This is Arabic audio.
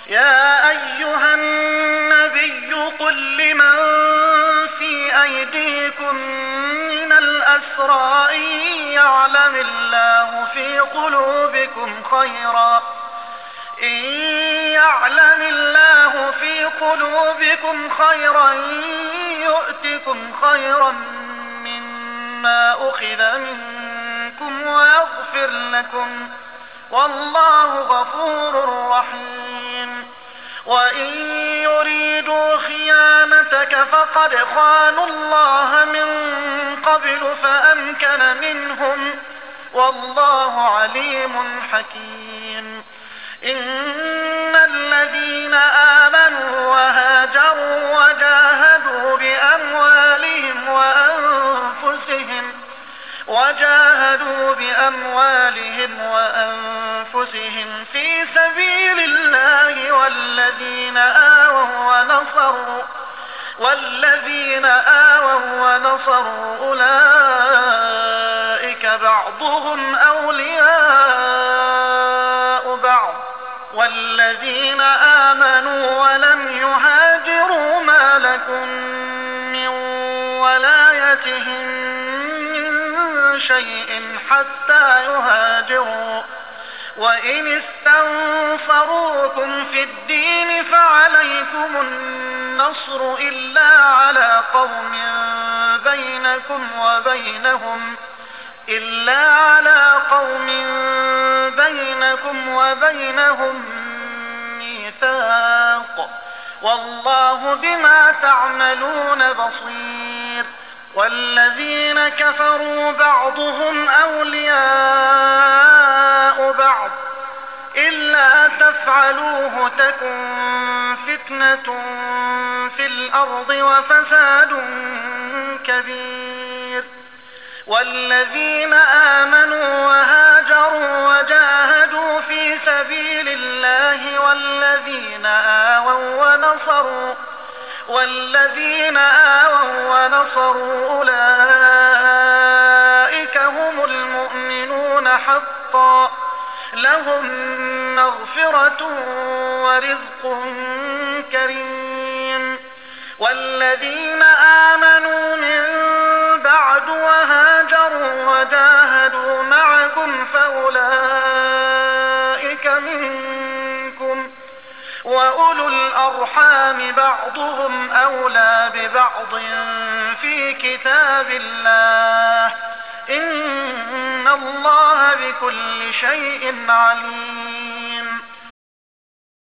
يا أيها النبي قل لمن في أيديكم من الأسرى إن يعلم الله في قلوبكم خيرا يؤتكم خيرا مما أخذ منكم ويغفر لكم والله غفور رحيم. وإن يريدوا خيانتك فقد خانوا الله من قبل فأمكن منهم والله عليم حكيم. إن الذين آمنوا وهاجروا وجاهدوا بأموالهم وأنفسهم في سبيل الله والذين آووا ونصروا أولئك بعضهم أولياء بعض والذين آمنوا ولم يهاجروا ما لكم من ولايتهم من شيء حتى يهاجروا. وإن استنصروكم في الدين فعليكم النصر إلا على قوم بينكم وبينهم ميثاق والله بما تعملون بصير. والذين كفروا بعضهم أولياء بعض إلا تفعلوه تكن فتنة في الأرض وفساد كبير. والذين آمنوا وهاجروا وجاهدوا في سبيل الله والذين آووا ونصروا أولئك هم المؤمنون حقا لهم مغفرة ورزق كريم. والذين آمنوا من بعد وهاجروا وجاهدوا معكم فأولئك منكم وأولو الأرحام بعضهم أولى ببعض في كتاب الله إن الله بكل شيء عليم.